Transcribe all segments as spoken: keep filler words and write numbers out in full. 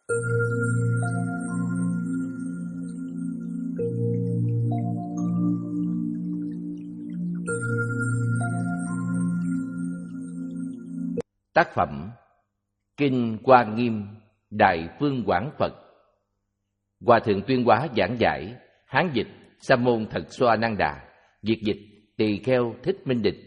Tác phẩm Kinh Hoa Nghiêm Đại Phương Quảng Phật. Hòa thượng Tuyên Hóa giảng giải, Hán dịch Sa môn Thật Xoa Năng Đà, Việt dịch Tỳ Kheo Thích Minh Địch.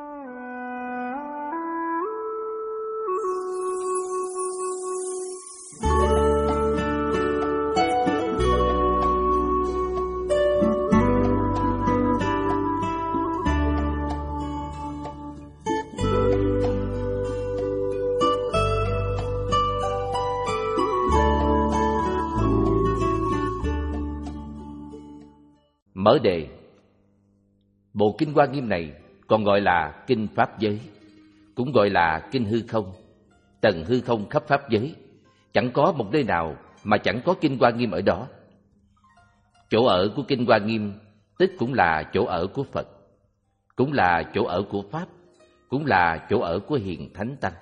Mở đề. Bộ Kinh Hoa Nghiêm này còn gọi là Kinh Pháp Giới, cũng gọi là Kinh Hư Không, tầng hư không khắp Pháp giới. Chẳng có một nơi nào mà chẳng có Kinh Hoa Nghiêm ở đó. Chỗ ở của Kinh Hoa Nghiêm tức cũng là chỗ ở của Phật, cũng là chỗ ở của Pháp, cũng là chỗ ở của Hiền Thánh Tăng.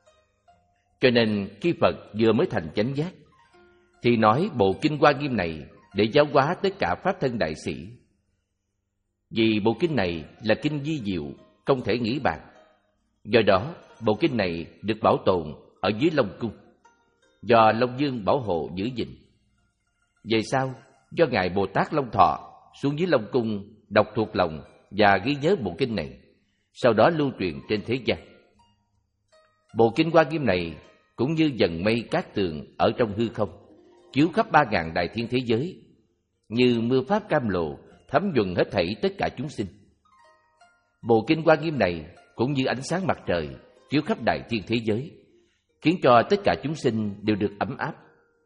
Cho nên khi Phật vừa mới thành chánh giác thì nói bộ Kinh Hoa Nghiêm này để giáo hóa tất cả Pháp thân đại sĩ. Vì bộ kinh này là kinh vi diệu, không thể nghĩ bàn. Do đó, bộ kinh này được bảo tồn ở dưới Long Cung, do Long Dương bảo hộ giữ gìn. Về sau, do Ngài Bồ Tát Long Thọ xuống dưới Long Cung đọc thuộc lòng và ghi nhớ bộ kinh này, sau đó lưu truyền trên thế gian. Bộ Kinh Hoa Nghiêm này cũng như dần mây cát tường ở trong hư không, chiếu khắp ba ngàn đại thiên thế giới, như mưa pháp cam lộ thấm nhuần hết thảy tất cả chúng sinh. Bộ Kinh Hoa Nghiêm này cũng như ánh sáng mặt trời chiếu khắp đại thiên thế giới, khiến cho tất cả chúng sinh đều được ấm áp.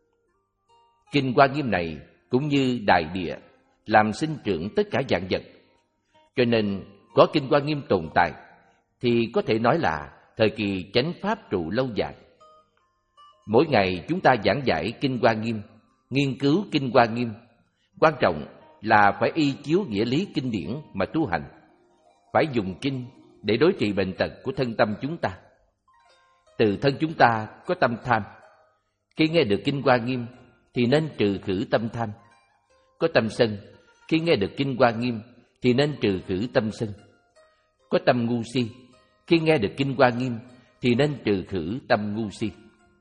Kinh Hoa Nghiêm này cũng như đại địa làm sinh trưởng tất cả vạn vật. Cho nên có Kinh Hoa Nghiêm tồn tại thì có thể nói là thời kỳ chánh pháp trụ lâu dài. Mỗi ngày chúng ta giảng giải Kinh Hoa Nghiêm, nghiên cứu Kinh Hoa Nghiêm, quan trọng là phải y chiếu nghĩa lý kinh điển mà tu hành, phải dùng kinh để đối trị bệnh tật của thân tâm chúng ta. Từ thân chúng ta có tâm tham, khi nghe được Kinh Hoa Nghiêm thì nên trừ khử tâm tham. Có tâm sân, khi nghe được Kinh Hoa Nghiêm thì nên trừ khử tâm sân. Có tâm ngu si, khi nghe được Kinh Hoa Nghiêm thì nên trừ khử tâm ngu si.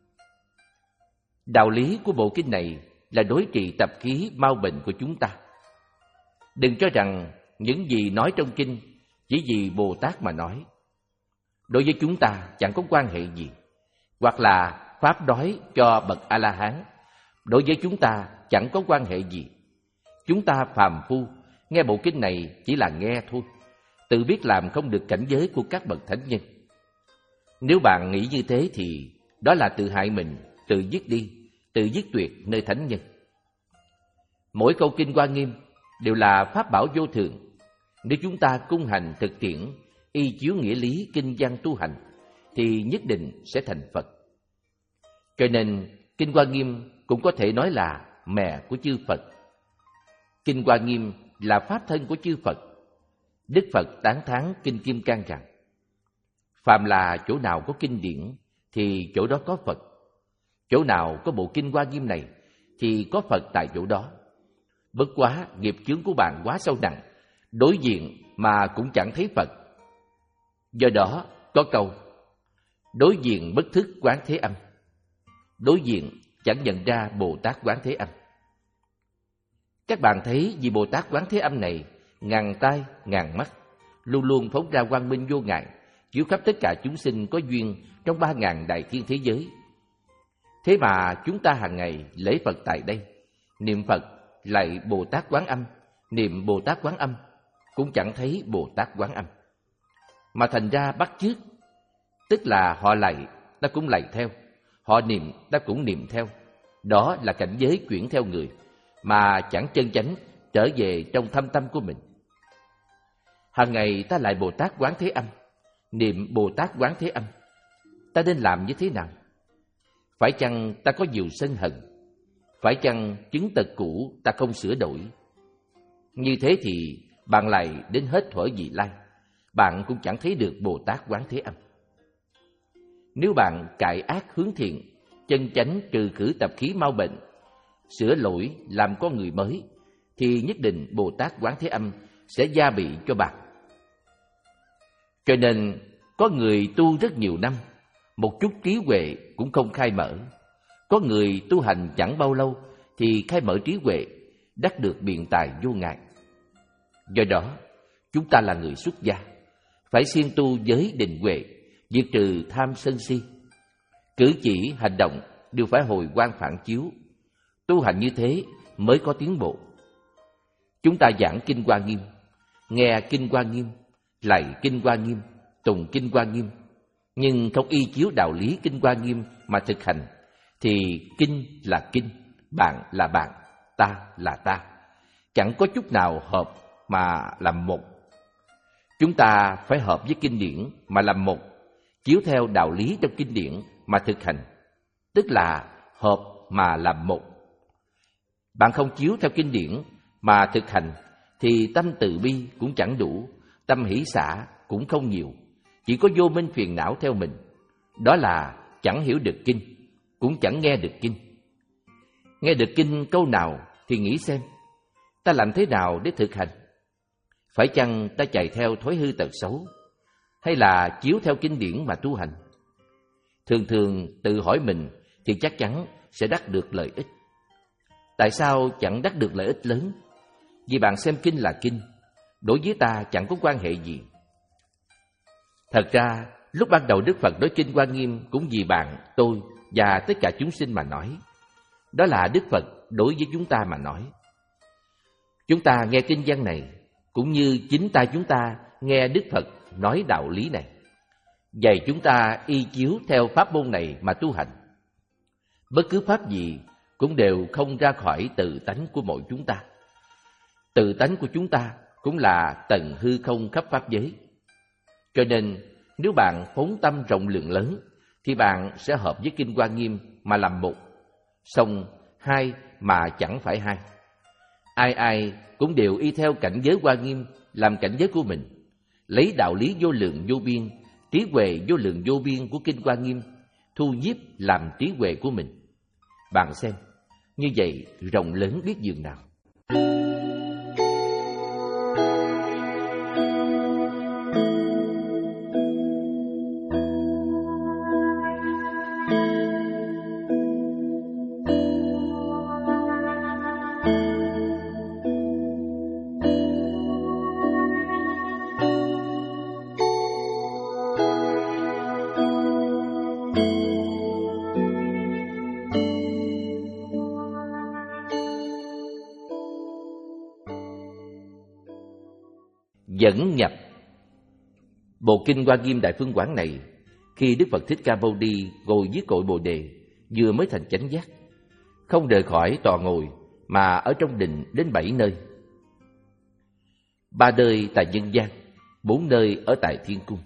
Đạo lý của bộ kinh này là đối trị tập khí mau bệnh của chúng ta. Đừng cho rằng những gì nói trong kinh chỉ vì Bồ Tát mà nói. Đối với chúng ta chẳng có quan hệ gì, hoặc là pháp đói cho bậc A-la-hán, đối với chúng ta chẳng có quan hệ gì. Chúng ta phàm phu, nghe bộ kinh này chỉ là nghe thôi, tự biết làm không được cảnh giới của các bậc thánh nhân. Nếu bạn nghĩ như thế thì đó là tự hại mình, tự dứt đi, tự dứt tuyệt nơi thánh nhân. Mỗi câu Kinh Hoa Nghiêm đều là pháp bảo vô thượng. Nếu chúng ta cung hành thực tiễn, y chiếu nghĩa lý kinh văn tu hành, thì nhất định sẽ thành Phật. Cho nên Kinh Hoa Nghiêm cũng có thể nói là mẹ của chư Phật. Kinh Hoa Nghiêm là pháp thân của chư Phật. Đức Phật tán thán Kinh Kim Cang rằng: phàm là chỗ nào có kinh điển thì chỗ đó có Phật. Chỗ nào có bộ Kinh Hoa Nghiêm này thì có Phật tại chỗ đó. Bất quá nghiệp chướng của bạn quá sâu nặng, đối diện mà cũng chẳng thấy Phật. Do đó có câu: đối diện bất thức Quán Thế Âm. Đối diện chẳng nhận ra Bồ Tát Quán Thế Âm. Các bạn thấy vì Bồ Tát Quán Thế Âm này ngàn tai ngàn mắt, luôn luôn phóng ra quang minh vô ngại, chiếu khắp tất cả chúng sinh có duyên trong ba ngàn đại thiên thế giới. Thế mà chúng ta hàng ngày lễ Phật tại đây, niệm Phật lạy Bồ Tát Quán Âm, niệm Bồ Tát Quán Âm, cũng chẳng thấy Bồ Tát Quán Âm. Mà thành ra bắt chước, tức là họ lạy, ta cũng lạy theo, họ niệm, ta cũng niệm theo. Đó là cảnh giới chuyển theo người, mà chẳng chân chánh trở về trong thâm tâm của mình. Hàng ngày ta lạy Bồ Tát Quán Thế Âm, niệm Bồ Tát Quán Thế Âm, ta nên làm như thế nào? Phải chăng ta có nhiều sân hận? Phải chăng chứng tật cũ ta không sửa đổi? Như thế thì bạn lại đến hết thuở vị lai, bạn cũng chẳng thấy được Bồ Tát Quán Thế Âm. Nếu bạn cải ác hướng thiện, chân chánh trừ khử tập khí mau bệnh, sửa lỗi làm con người mới, thì nhất định Bồ Tát Quán Thế Âm sẽ gia bị cho bạn. Cho nên có người tu rất nhiều năm, một chút trí huệ cũng không khai mở. Có người tu hành chẳng bao lâu thì khai mở trí huệ, đắc được biện tài vô ngại. Do đó, chúng ta là người xuất gia, phải siêng tu giới định huệ, diệt trừ tham sân si. Cử chỉ, hành động đều phải hồi quang phản chiếu. Tu hành như thế mới có tiến bộ. Chúng ta giảng Kinh Hoa Nghiêm, nghe Kinh Hoa Nghiêm, lạy Kinh Hoa Nghiêm, tùng Kinh Hoa Nghiêm, nhưng không y chiếu đạo lý Kinh Hoa Nghiêm mà thực hành, thì kinh là kinh, bạn là bạn, ta là ta, chẳng có chút nào hợp mà làm một. Chúng ta phải hợp với kinh điển mà làm một, chiếu theo đạo lý trong kinh điển mà thực hành, tức là hợp mà làm một. Bạn không chiếu theo kinh điển mà thực hành thì tâm từ bi cũng chẳng đủ, tâm hỷ xả cũng không nhiều, chỉ có vô minh phiền não theo mình. Đó là chẳng hiểu được kinh, cũng chẳng nghe được kinh. Nghe được kinh câu nào thì nghĩ xem, ta làm thế nào để thực hành? Phải chăng ta chạy theo thói hư tật xấu, hay là chiếu theo kinh điển mà tu hành? Thường thường tự hỏi mình thì chắc chắn sẽ đắc được lợi ích. Tại sao chẳng đắc được lợi ích lớn? Vì bạn xem kinh là kinh, đối với ta chẳng có quan hệ gì. Thật ra, lúc ban đầu Đức Phật nói Kinh Hoa Nghiêm cũng vì bạn, tôi và tất cả chúng sinh mà nói. Đó là Đức Phật đối với chúng ta mà nói. Chúng ta nghe kinh văn này cũng như chính ta chúng ta nghe Đức Phật nói đạo lý này. Vậy chúng ta y chiếu theo pháp môn này mà tu hành. Bất cứ pháp gì cũng đều không ra khỏi tự tánh của mỗi chúng ta. Tự tánh của chúng ta cũng là tầng hư không khắp pháp giới. Cho nên nếu bạn phóng tâm rộng lượng lớn thì bạn sẽ hợp với Kinh Hoa Nghiêm mà làm một, song hai mà chẳng phải hai. Ai ai cũng đều y theo cảnh giới Hoa Nghiêm làm cảnh giới của mình, lấy đạo lý vô lượng vô biên, trí huệ vô lượng vô biên của Kinh Hoa Nghiêm thu nhiếp làm trí huệ của mình. Bạn xem, như vậy rộng lớn biết dường nào. Dẫn nhập. Bộ Kinh Hoa Nghiêm Đại Phương Quán này, khi Đức Phật Thích Ca Mâu Ni ngồi dưới cội Bồ Đề, vừa mới thành chánh giác, không rời khỏi tọa ngồi mà ở trong định đến bảy nơi. Ba nơi tại nhân gian, bốn nơi ở tại thiên cung.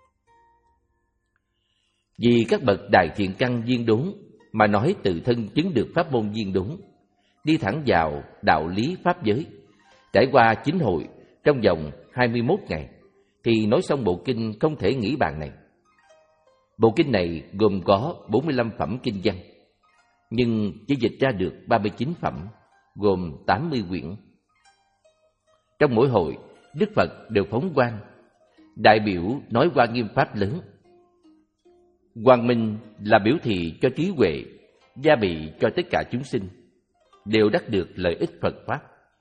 Vì các bậc đại thiện căn viên đốn mà nói tự thân chứng được pháp môn viên đốn, đi thẳng vào đạo lý pháp giới, trải qua chín hội trong vòng hai mươi mốt ngày, thì nói xong bộ kinh không thể nghĩ bàn này. Bộ kinh này gồm có bốn mươi lăm phẩm kinh văn, nhưng chỉ dịch ra được ba mươi chín phẩm, gồm tám mươi quyển. Trong mỗi hội, Đức Phật đều phóng quang, đại biểu nói Hoa Nghiêm pháp lớn. Quang minh là biểu thị cho trí huệ, gia bị cho tất cả chúng sinh, đều đắc được lợi ích Phật Pháp.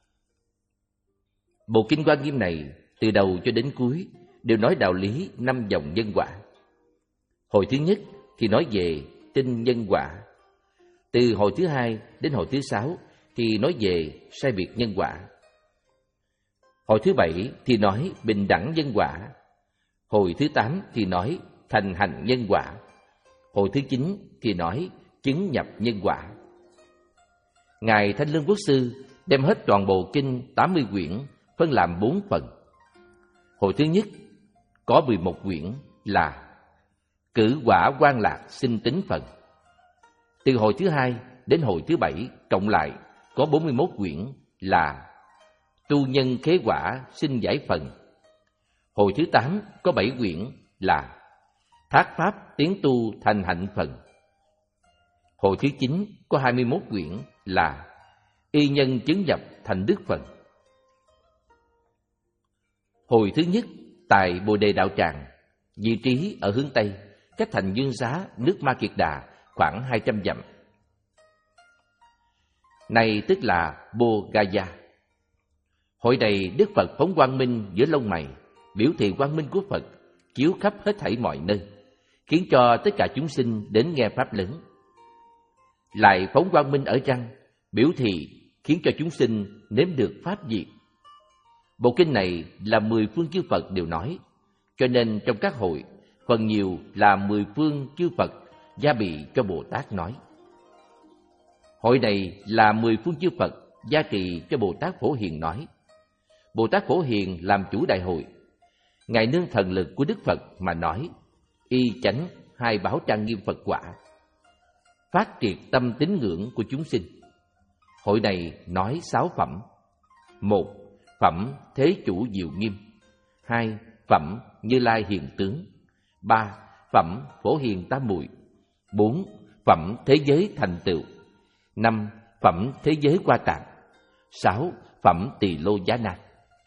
Bộ Kinh Hoa Nghiêm này từ đầu cho đến cuối đều nói đạo lý năm dòng nhân quả. Hồi thứ nhất thì nói về tinh nhân quả. Từ hồi thứ hai đến hồi thứ sáu thì nói về sai biệt nhân quả. Hồi thứ bảy thì nói bình đẳng nhân quả. Hồi thứ tám thì nói thành hành nhân quả. Hồi thứ chín thì nói chứng nhập nhân quả. Ngài Thanh Lương Quốc Sư đem hết toàn bộ kinh tám mươi quyển phân làm bốn phần. Hồi thứ nhất có mười một quyển là cử quả quan lạc sinh tính phần. Từ hồi thứ hai đến hồi thứ bảy cộng lại có bốn mươi mốt quyển là tu nhân khế quả sinh giải phần. Hồi thứ tám có bảy quyển là thác pháp tiến tu thành hạnh phần. Hội thứ chín có hai mươi mốt quyển là Y Nhân Chứng Nhập Thành Đức Phật. Hội thứ nhất tại Bồ Đề Đạo Tràng, vị trí ở hướng Tây, cách thành Dương Xá, nước Ma Kiệt Đà khoảng hai trăm dặm. Này tức là Bồ Gaya. Hội này Đức Phật phóng quang minh giữa lông mày, biểu thị quang minh của Phật chiếu khắp hết thảy mọi nơi, khiến cho tất cả chúng sinh đến nghe pháp lớn. Lại phóng quang minh ở răng, biểu thị khiến cho chúng sinh nếm được pháp diệt. Bộ kinh này là mười phương chư Phật đều nói, cho nên trong các hội phần nhiều là mười phương chư Phật gia bị cho Bồ Tát nói. Hội này là mười phương chư Phật gia trì cho Bồ Tát Phổ Hiền nói. Bồ Tát Phổ Hiền làm chủ đại hội, ngài nương thần lực của Đức Phật mà nói, y chánh hai báo trang nghiêm Phật quả, phát triệt tâm tín ngưỡng của chúng sinh. Hội này nói sáu phẩm: một, phẩm Thế Chủ Diệu Nghiêm; hai, phẩm Như Lai Hiền Tướng; ba, phẩm Phổ Hiền Tam Muội; bốn, phẩm Thế Giới Thành Tựu; năm, phẩm Thế Giới Qua Tạng; sáu, phẩm Tỳ Lô Giá Na.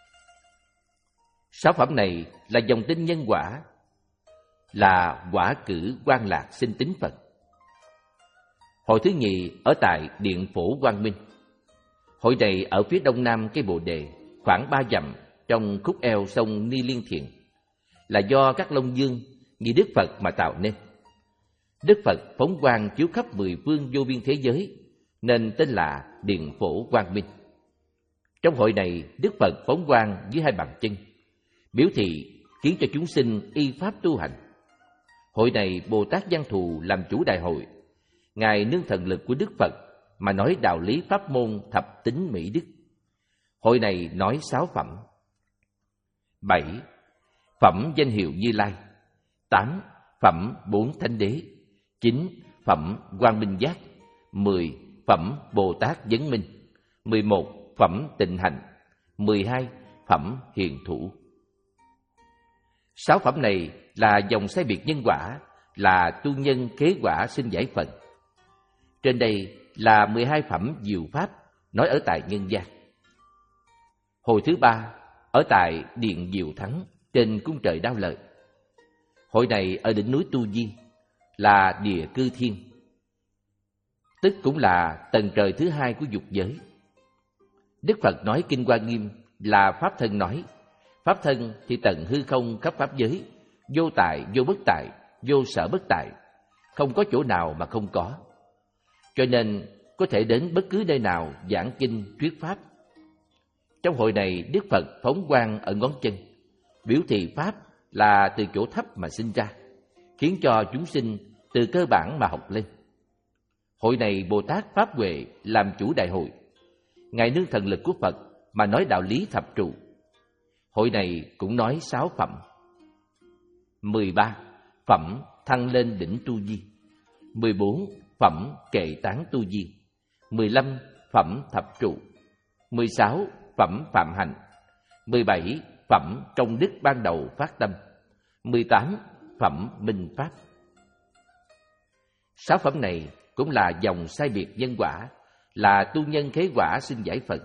Sáu phẩm này là dòng tin nhân quả, là quả cử Quan Lạc sinh tính Phật. Hội thứ nhì ở tại Điện Phổ Quang Minh. Hội này ở phía đông nam cây Bồ Đề, khoảng ba dặm trong khúc eo sông Ni Liên Thiện, là do các Long Dương như Đức Phật mà tạo nên. Đức Phật phóng quang chiếu khắp mười phương vô biên thế giới, nên tên là Điện Phổ Quang Minh. Trong hội này, Đức Phật phóng quang dưới hai bàn chân, biểu thị khiến cho chúng sinh y pháp tu hành. Hội này Bồ Tát Văn Thù làm chủ đại hội, ngài nương thần lực của Đức Phật mà nói đạo lý pháp môn thập tính mỹ đức. Hội này nói sáu phẩm: bảy, phẩm danh hiệu Như Lai; tám, phẩm bốn thánh đế; chín, phẩm quang minh giác; mười, phẩm Bồ Tát vấn minh; mười một, phẩm tịnh hành; mười hai, phẩm hiền thủ. Sáu phẩm này là dòng sai biệt nhân quả, là tu nhân kế quả sinh giải phận. Trên đây là mười hai phẩm diệu pháp nói ở tại nhân gian. Hội thứ ba ở tại Điện Diệu Thắng trên cung trời Đao Lợi. Hội này ở đỉnh núi Tu Di, là địa cư thiên, tức cũng là tầng trời thứ hai của dục giới. Đức Phật nói Kinh Hoa Nghiêm là pháp thân nói. Pháp thân thì tầng hư không khắp pháp giới, vô tại, vô bất tại, vô sở bất tại, không có chỗ nào mà không có. Cho nên có thể đến bất cứ nơi nào giảng kinh thuyết pháp. Trong hội này, Đức Phật phóng quang ở ngón chân, biểu thị pháp là từ chỗ thấp mà sinh ra, khiến cho chúng sinh từ cơ bản mà học lên. Hội này Bồ Tát Pháp Huệ làm chủ đại hội, ngài nương thần lực của Phật mà nói đạo lý thập trụ. Hội này cũng nói sáu phẩm: mười ba, phẩm thăng lên đỉnh Tu Di; mười bốn, phẩm kệ tán Tu Di; mười lăm, phẩm thập trụ; mười sáu, phẩm phạm hành; mười bảy, phẩm công đức ban đầu phát tâm; mười tám, phẩm minh pháp. Sáu phẩm này cũng là dòng sai biệt nhân quả, là tu nhân khế quả sinh giải Phật.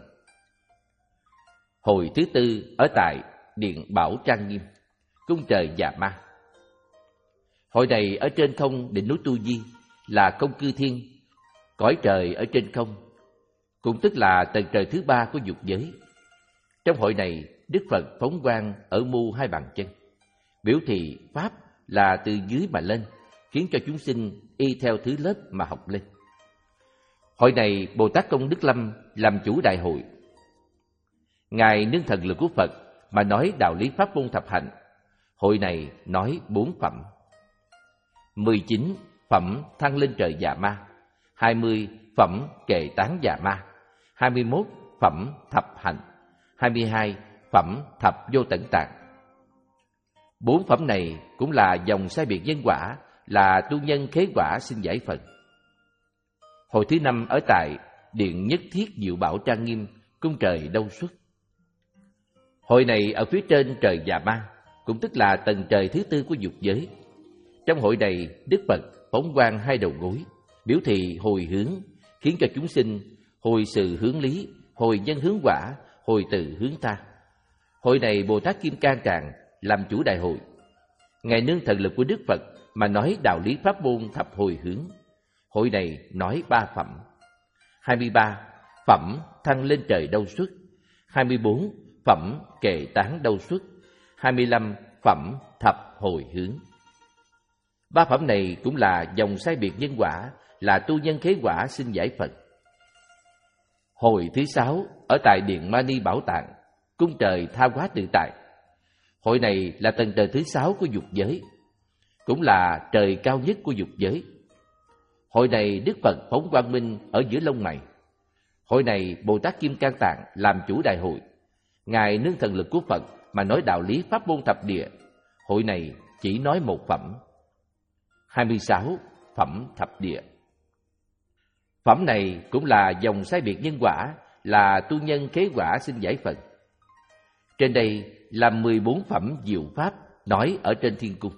Hội thứ tư ở tại Điện Bảo Trang Nghiêm, cung trời Già Ma. Hội này ở trên không đỉnh núi Tu Di, là không cư thiên, cõi trời ở trên không, cũng tức là tầng trời thứ ba của dục giới. Trong hội này, Đức Phật phóng quang ở mu hai bàn chân, biểu thị pháp là từ dưới mà lên, khiến cho chúng sinh y theo thứ lớp mà học lên. Hội này Bồ Tát Công Đức Lâm làm chủ đại hội, ngài nương thần lực của Phật mà nói đạo lý pháp môn thập hạnh. Hội này nói bốn phẩm: mười chín, phẩm thăng lên trời Già Ma; hai mươi, phẩm kệ tán Già Ma; hai mươi mốt, phẩm thập hạnh; hai mươi hai, phẩm thập vô tận tạng. Bốn phẩm này cũng là dòng sai biệt nhân quả, là tu nhân khế quả sinh giải Phật. Hội thứ năm ở tại Điện Nhất Thiết Diệu Bảo Trang Nghiêm, cung trời Đâu Xuất. Hội này ở phía trên trời Già Ma, cũng tức là tầng trời thứ tư của dục giới. Trong hội này, Đức Phật phóng quang hai đầu gối, biểu thị hồi hướng, khiến cho chúng sinh hồi sự hướng lý, hồi nhân hướng quả, hồi từ hướng ta. Hội này Bồ Tát Kim Cang Tràng làm chủ đại hội. Ngài nương thần lực của Đức Phật mà nói đạo lý pháp môn thập hồi hướng. Hội này nói ba phẩm. hai mươi ba phẩm thăng lên trời đâu xuất. hai mươi bốn phẩm kệ tán đâu xuất. hai mươi lăm phẩm thập hồi hướng. Ba phẩm này cũng là dòng sai biệt nhân quả, là tu nhân khế quả xin giải Phật. Hồi thứ sáu ở tại Điện Mani Bảo Tạng, cung trời tha hóa tự tại. Hội này là tầng trời thứ sáu của dục giới, cũng là trời cao nhất của dục giới. Hội này Đức Phật phóng quang minh ở giữa lông mày. Hội này Bồ Tát Kim Cang Tạng làm chủ đại hội. Ngài nương thần lực của Phật mà nói đạo lý pháp môn thập địa. Hội này chỉ nói một phẩm. hai mươi sáu phẩm thập địa. Phẩm này cũng là dòng sai biệt nhân quả, là tu nhân khế quả xin giải Phật. Trên đây là mười bốn phẩm diệu pháp nói ở trên thiên cung.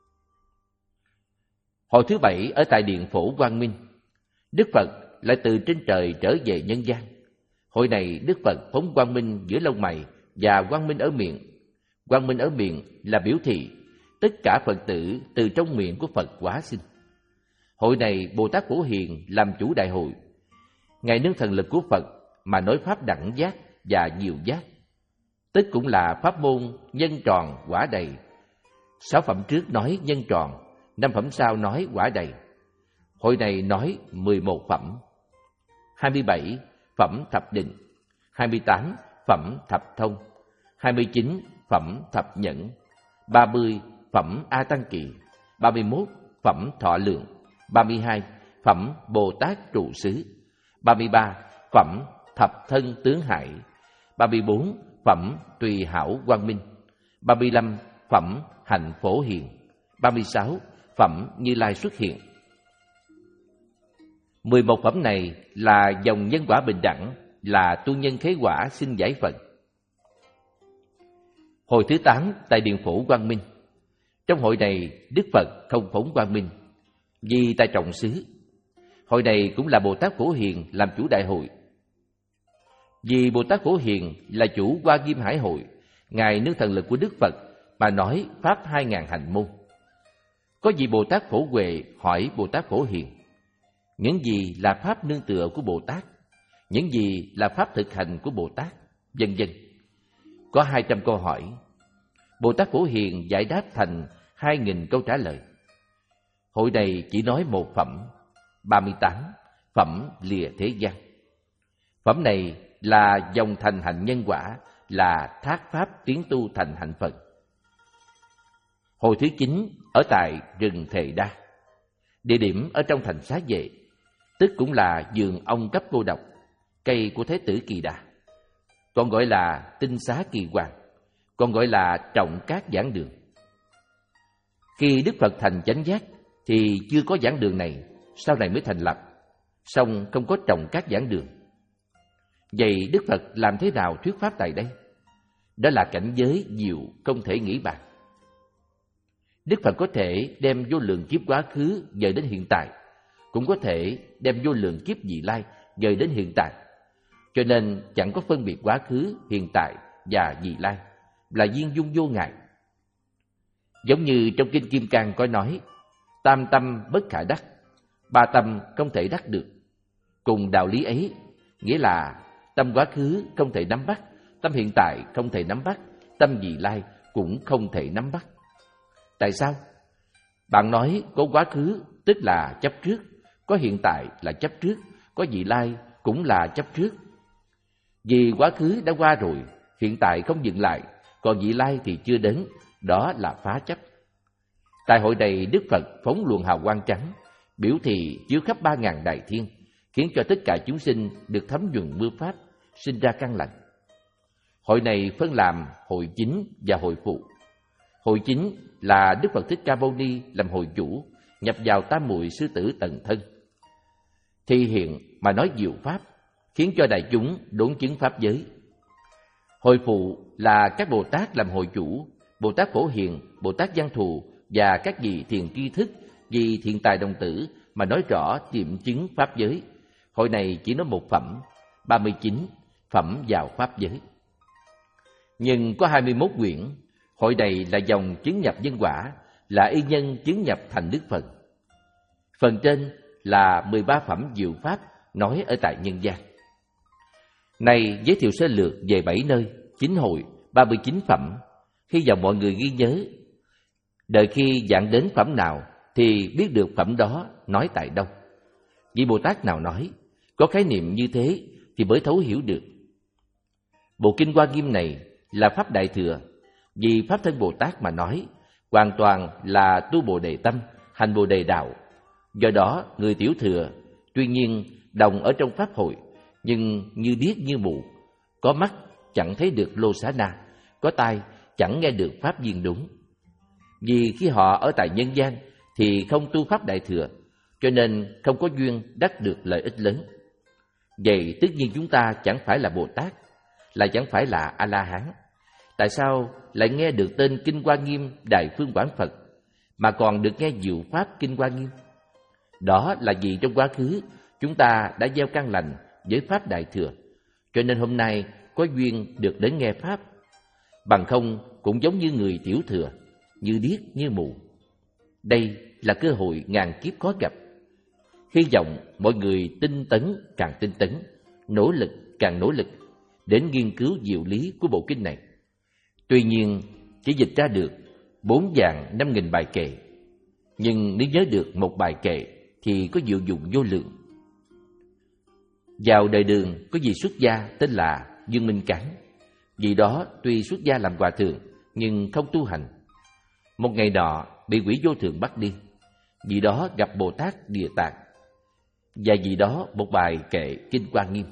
Hồi thứ bảy ở tại Điện Phổ Quang Minh, Đức Phật lại từ trên trời trở về nhân gian. Hội này Đức Phật phóng quang minh giữa lông mày và quang minh ở miệng. Quang minh ở miệng là biểu thị tất cả Phật tử từ trong miệng của Phật hóa sinh. Hội này Bồ Tát Phổ Hiền làm chủ đại hội. Ngài nương thần lực của Phật mà nói pháp đẳng giác và diệu giác, tức cũng là pháp môn nhân tròn quả đầy. Sáu phẩm trước nói nhân tròn, năm phẩm sau nói quả đầy. Hội này nói mười một phẩm. hai mươi bảy phẩm thập định, hai mươi tám phẩm thập thông, hai mươi chín phẩm thập nhẫn, ba mươi phẩm A Tăng Kỳ, ba mươi mốt phẩm thọ lượng, ba mươi hai phẩm Bồ Tát trụ xứ, ba mươi ba phẩm thập thân tướng hải, ba mươi bốn phẩm tùy hảo quang minh, ba mươi lăm phẩm hạnh phổ hiền, ba mươi sáu phẩm Như Lai xuất hiện. mười một phẩm này là dòng nhân quả bình đẳng, là tu nhân khế quả xin giải Phật. Hồi thứ tám tại Điện Phổ Quang Minh. Trong hội này Đức Phật không phóng quang minh, vì tại trọng xứ. Hội này cũng là Bồ Tát Phổ Hiền làm chủ đại hội. Vì Bồ Tát Phổ Hiền là chủ Hoa Nghiêm Hải hội, Ngài nương thần lực của Đức Phật mà nói pháp hai ngàn hành môn. Có vị Bồ Tát Phổ Huệ hỏi Bồ Tát Phổ Hiền: những gì là pháp nương tựa của Bồ Tát? Những gì là pháp thực hành của Bồ Tát? Vân vân. Có hai trăm câu hỏi. Bồ Tát Phổ Hiền giải đáp thành hai nghìn câu trả lời. Hội này chỉ nói một phẩm, ba mươi tám phẩm lìa thế gian. Phẩm này là dòng thành hạnh nhân quả, là thác pháp tiến tu thành hạnh Phật. Hồi thứ chín ở tại rừng Thề Đa, địa điểm ở trong thành Xá Vệ, tức cũng là vườn ông cấp cô độc, cây của Thế tử Kỳ Đà, còn gọi là Tinh Xá Kỳ Hoàng, còn gọi là Trọng Cát Giảng Đường. Khi Đức Phật thành chánh giác thì chưa có giảng đường này, sau này mới thành lập, song không có Trọng Cát Giảng Đường. Vậy Đức Phật làm thế nào thuyết pháp tại đây? Đó là cảnh giới diệu không thể nghĩ bàn. Đức Phật có thể đem vô lượng kiếp quá khứ dời đến hiện tại, cũng có thể đem vô lượng kiếp vị lai dời đến hiện tại. Cho nên chẳng có phân biệt quá khứ, hiện tại và vị lai, là viên dung vô ngại. Giống như trong Kinh Kim Cang có nói, tam tâm bất khả đắc, ba tâm không thể đắc được. Cùng đạo lý ấy, nghĩa là tâm quá khứ không thể nắm bắt, tâm hiện tại không thể nắm bắt, tâm vị lai cũng không thể nắm bắt. Tại sao? Bạn nói có quá khứ tức là chấp trước, có hiện tại là chấp trước, có vị lai cũng là chấp trước. Vì quá khứ đã qua rồi, hiện tại không dừng lại, còn vị lai thì chưa đến, đó là phá chấp. Tại hội này Đức Phật phóng luồng hào quang trắng, biểu thị chiếu khắp ba ngàn đại thiên, khiến cho tất cả chúng sinh được thấm nhuần mưa pháp, sinh ra căn lành. Hội này phân làm hội chính và hội phụ. Hội chính là Đức Phật Thích Ca Mâu Ni làm hội chủ, nhập vào tam muội sư tử tần thân, thi hiện mà nói diệu pháp, khiến cho đại chúng đốn chứng pháp giới. Hội phụ là các Bồ Tát làm hội chủ, Bồ Tát Phổ Hiền, Bồ Tát Văn Thù và các vị thiền tri thức, vị thiện tài đồng tử mà nói rõ tiệm chứng pháp giới. Hội này chỉ nói một phẩm, ba mươi chín phẩm vào pháp giới. Nhưng có hai mươi mốt quyển, hội này là dòng chứng nhập nhân quả, là y nhân chứng nhập thành Đức Phật. Phần trên là mười ba phẩm diệu pháp nói ở tại nhân gian. Này giới thiệu sơ lược về bảy nơi, chín hội, ba mươi chín phẩm, hy vọng mọi người ghi nhớ. Đợi khi giảng đến phẩm nào thì biết được phẩm đó nói tại đâu. Vị Bồ Tát nào nói, có khái niệm như thế thì mới thấu hiểu được. Bộ Kinh Hoa Nghiêm này là Pháp Đại Thừa, vì Pháp Thân Bồ Tát mà nói, hoàn toàn là tu Bồ Đề Tâm, hành Bồ Đề Đạo. Do đó, người tiểu thừa, tuy nhiên đồng ở trong Pháp hội, nhưng như điếc như mù, có mắt chẳng thấy được Lô Xá Na, có tai chẳng nghe được Pháp viên đúng. Vì khi họ ở tại nhân gian thì không tu Pháp Đại Thừa, cho nên không có duyên đắc được lợi ích lớn. Vậy tất nhiên chúng ta chẳng phải là Bồ Tát, lại chẳng phải là A-la-hán. Tại sao lại nghe được tên Kinh Hoa Nghiêm Đại Phương Quảng Phật, mà còn được nghe diệu Pháp Kinh Hoa Nghiêm? Đó là vì trong quá khứ chúng ta đã gieo căn lành với Pháp Đại Thừa, cho nên hôm nay có duyên được đến nghe Pháp. Bằng không cũng giống như người tiểu thừa, như điếc như mù. Đây là cơ hội ngàn kiếp khó gặp. Hy vọng mọi người tinh tấn càng tinh tấn, nỗ lực càng nỗ lực đến nghiên cứu diệu lý của bộ kinh này. Tuy nhiên chỉ dịch ra được bốn vạn năm nghìn bài kệ, nhưng nếu nhớ được một bài kệ thì có diệu dụng vô lượng. Vào đời Đường có vị xuất gia tên là Dương Minh Cán. Vì đó tuy xuất gia làm hòa thượng nhưng không tu hành. Một ngày nọ bị quỷ vô thường bắt đi. Vì đó gặp Bồ Tát Địa Tạng, và vì đó một bài kệ Kinh Hoa Nghiêm.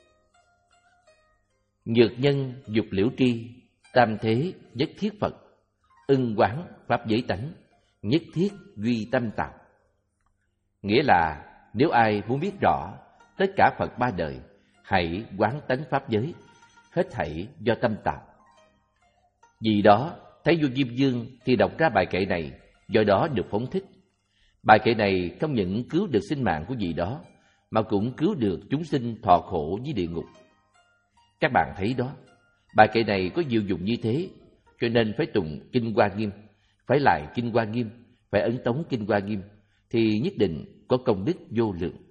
Nhược nhân dục liễu tri, tam thế nhất thiết Phật, ưng quán pháp giới tánh, nhất thiết duy tâm tạo. Nghĩa là nếu ai muốn biết rõ tất cả Phật ba đời, hãy quán tánh pháp giới, hết thảy do tâm tạo. Vì đó thấy vua Diêm Vương thì đọc ra bài kệ này, do đó được phóng thích. Bài kệ này không những cứu được sinh mạng của vị đó, mà cũng cứu được chúng sinh thọ khổ với địa ngục. Các bạn thấy đó, bài kệ này có diệu dụng như thế, cho nên phải tụng Kinh Hoa Nghiêm, phải lại Kinh Hoa Nghiêm, phải ấn tống Kinh Hoa Nghiêm, thì nhất định có công đức vô lượng.